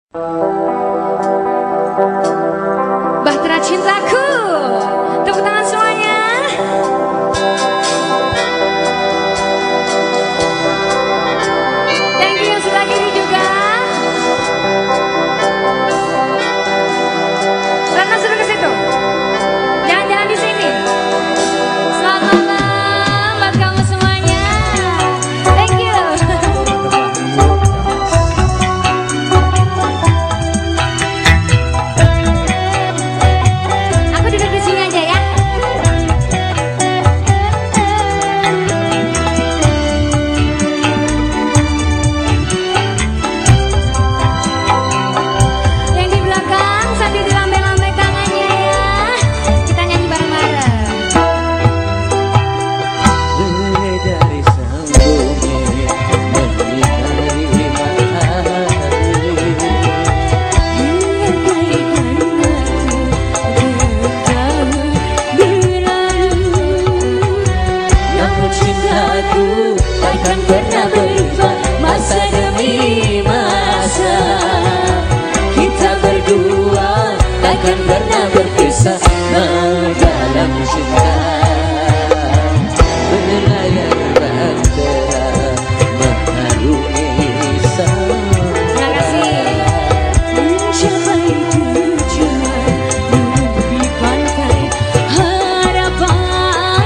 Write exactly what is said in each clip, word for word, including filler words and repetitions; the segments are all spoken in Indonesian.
Bahtera Cintaku, tepuk tangan semuanya. Thank you yang sebelah kiri juga. Rana suruh ke situ. Jalan-jalan di sini. Selamat malam buat kamu semuanya. Thank you. Aku duduk di sini aja ya. Yang di belakang sambil dilambai-lambai tangannya ya. Kita nyanyi bareng-bareng. Dari sang bumi menyinari matahari, namun cintaku takkan pernah berubah masa demi masa. Kita berdua takkan pernah berpisah dalam cinta. Berlayar bahtera mengarungi Terima kasih. mencapai tujuan di pantai harapan.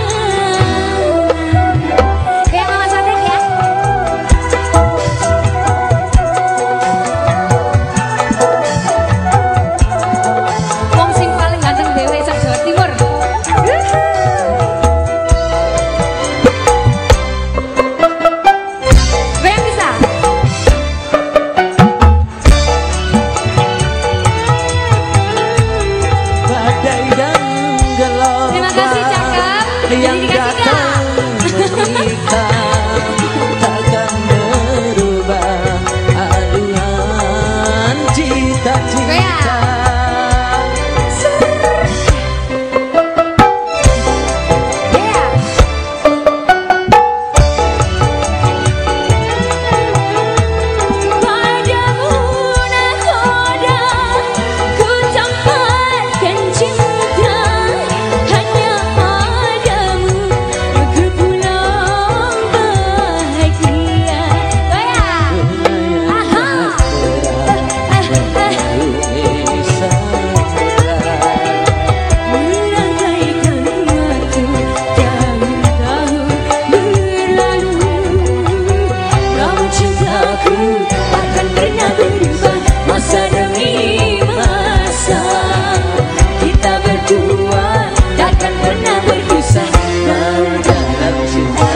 Kayak Mama Sotek ya. Wong sing paling ganteng dewe sak Jawa Timur. Goyang bisa? Badai dan Terima kasih, cakep. gelombang yang Jadi dikasih, datang menikah takkan merubah aluan cita-cita. Yeah. Padamu nakoda ku tempatkan cinta, hanya padamu ku pulang bahagia. Goyang. Aha. Mengarungi samudra, merangkaikan waktu tahun-tahun berlalu. Namun cintaku takkan pernah berubah masa demi masa. Kita berdua takkan pernah berpisah dalam cinta.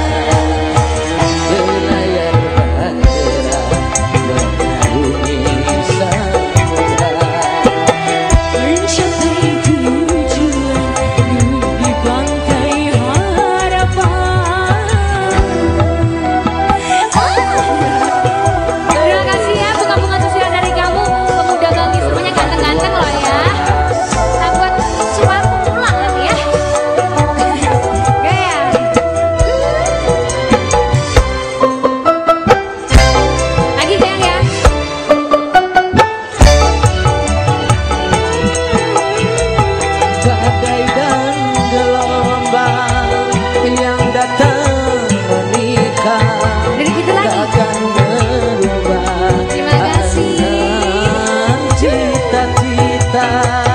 Berlayar bahtera mengarungi samudra, mencapai tujuan di pantai harapan. Terima kasih ya bunga-bunga susilan dari kamu. Pemuda Bali semuanya ganteng-ganteng loh ya. Kita buat suara pemula nanti ya. Goyang. Lagi goyang ya. Badai dan gelombang yang datang menikah Dari kita lagi. takkan merubah Terima kasih. aluan cita-cita.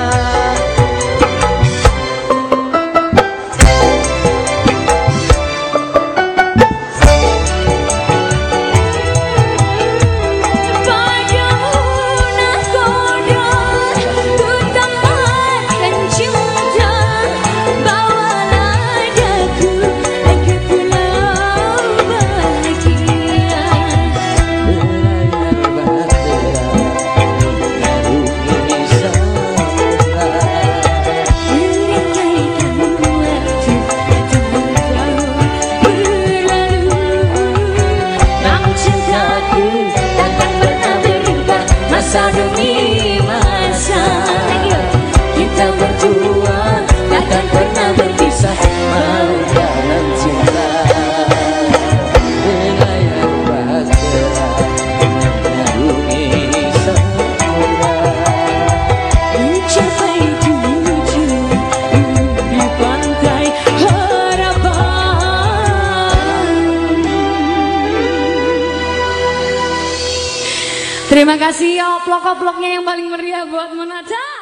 Padamu nakoda ku tempatkan cinta, bawalah daku ke pulau bahagia. Terima kasih ya oplok-oploknya yang paling meriah buat Monata.